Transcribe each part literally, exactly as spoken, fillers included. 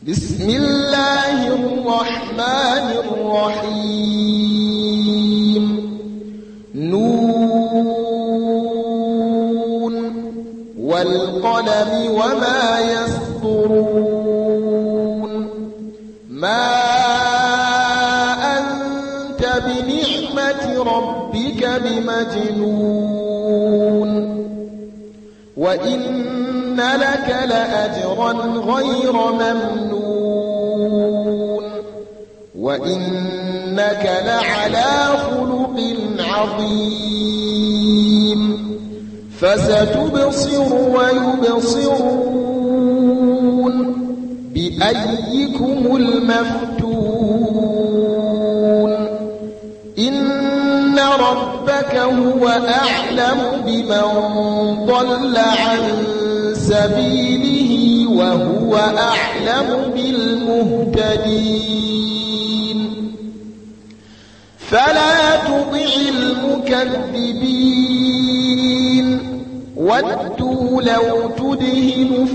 بسم الله الرحمن الرحيم نون والقلم وما يسطرون ما أنت بنعمة ربك بمجنون وإن لك لأجرا غير ممنون وإنك لعلى خلق عظيم فستبصر ويبصرون بأيكم المفتون إن ربك هو أعلم بمن ضل عن سبيله وهو أعلم بالمهتدين فلا تطع المكذبين ودوا لو تدهن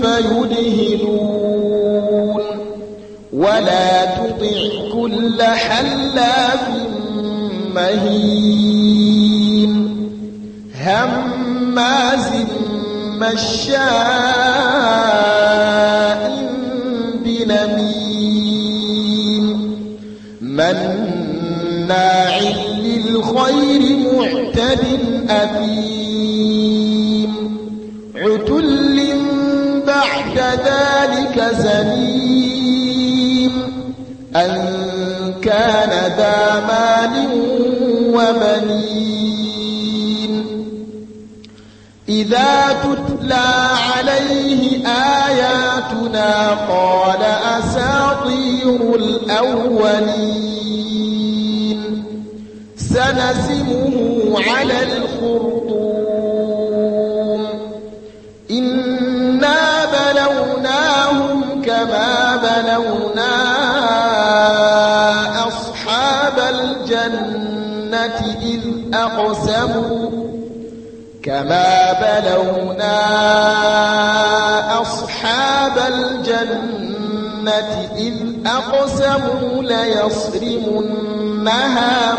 فيدهنون ولا تطع كل حلاف مهين هماز مشاء بنميم مناع للخير معتد أثيم عتل بعد ذلك زنيم أن كان ذا مال وبنين إذا تتلى عليه آياتنا قال أساطير الأولين سنسمه على الخرطوم إنا بلوناهم كما بلونا أصحاب الجنة إذ أقسموا كما بلونا أصحاب الجنة إذ أقسموا ليصرمنها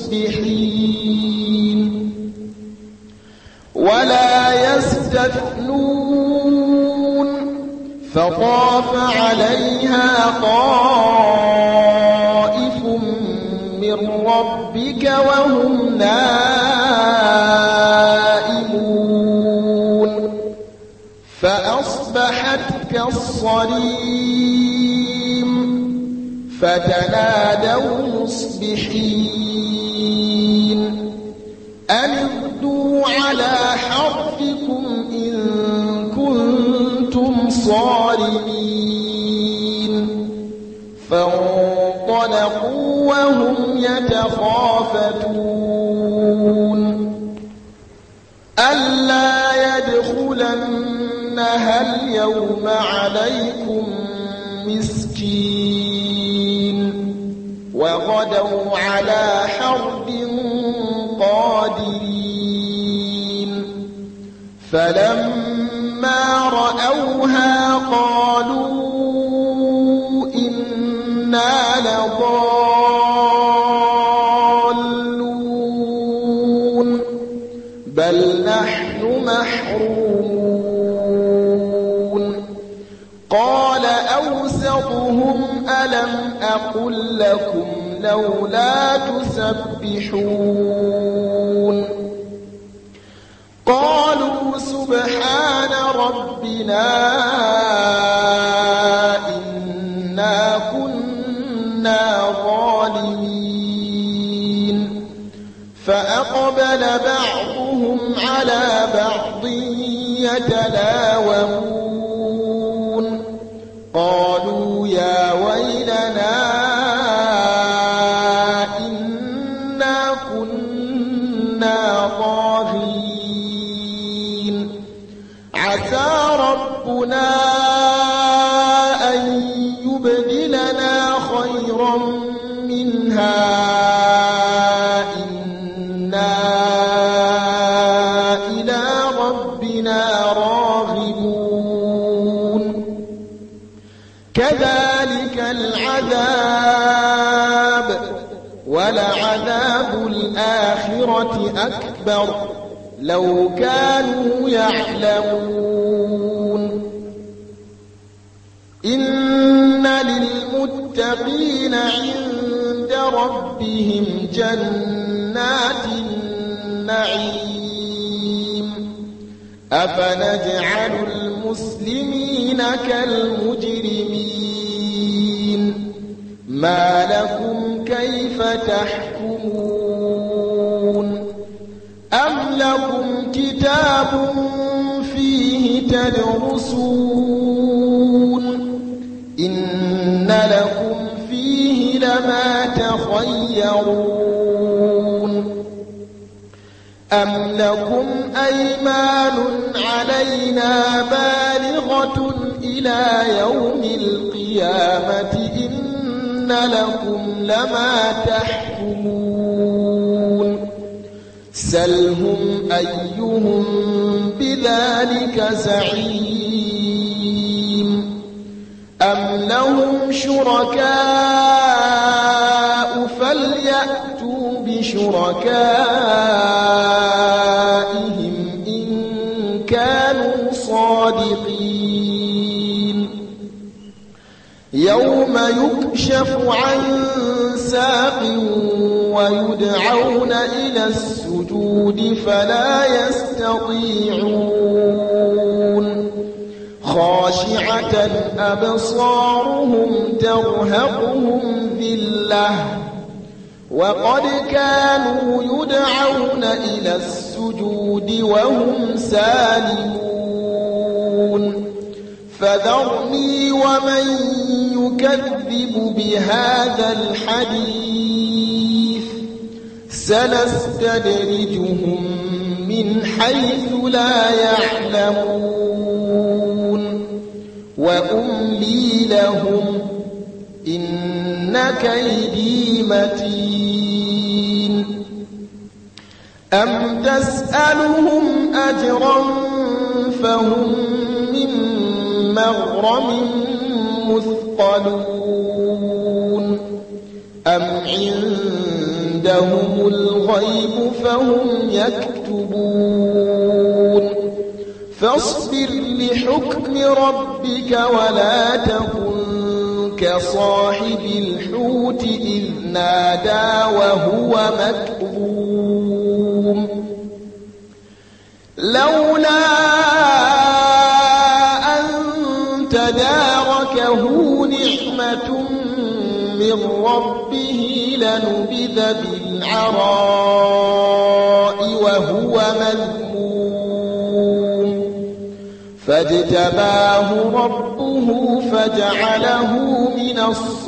مصبحين ولا يستثنون فطاف عليها طائف من ربك وهم نائمون فأصبحت كالصريم فتنادوا مصبحين أن اغدوا على حرثكم إن كنتم صارمين فانطلقوا وهم يتخافتون ألا يدخلنها اليوم عليكم مسكين وغدوا على حرب قادرين فلما رأوها قالوا إنا لضالون بل نحن محرومون قال أوسطهم ألم أقل لكم لولا تسبحون قالوا سبحان ربنا إنا كنا ظالمين فأقبل بعضهم على بعض يتلاومون قالوا يا ويلنا إنا كنا طاغين عسى ربنا أن يبدلنا خيرا منها إنا إلى ربنا راغبون كذلك كذلك العذاب ولعذاب الآخرة أكبر لو كانوا يعلمون إن للمتقين عند ربهم جنات النعيم أفنجعل المسلمين كالمجرمين ما لكم كيف تحكمون أم لكم كتاب فيه تدرسون إن لكم فيه لما تخيرون أم لكم أيمان علينا بالغة إلى يوم القيامة إن لكم لما تحكمون سلهم أيهم بذلك زعيم أم لهم شركاء فليأتوا بشركائهم إن كانوا صادقين يوم يكشف عن ساق ويدعون إلى السجود فلا يستطيعون خاشعة أبصارهم ترهقهم ذلة وقد كانوا يدعون إلى السجود وهم سالمون فذرني ومن يكذب بهذا الحديث سنستدرجهم من حيث لا يعلمون وأملي لهم إن كيدي متين أم تسألهم أجرا فهم من مغرم مثقلون أم عندهم الغيب فهم يكتبون فاصبر لحكم ربك ولا تكن كصاحب الحوت إذ نادى وهو مكظوم لولا أن تداركه نعمة من ربه لنبذ بالعراء وهو مذموم فاجتباه ربه فجعله من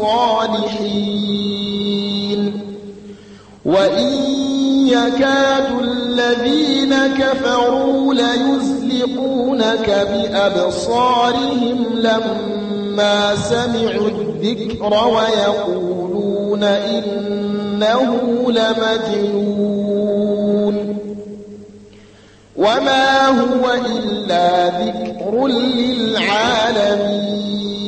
الصالحين وإن يكاد الذين كفروا ليزلقونك بأبصارهم لما سمعوا الذكر ويقولون إنه لمجنون وما هو إلا ذكر للعالمين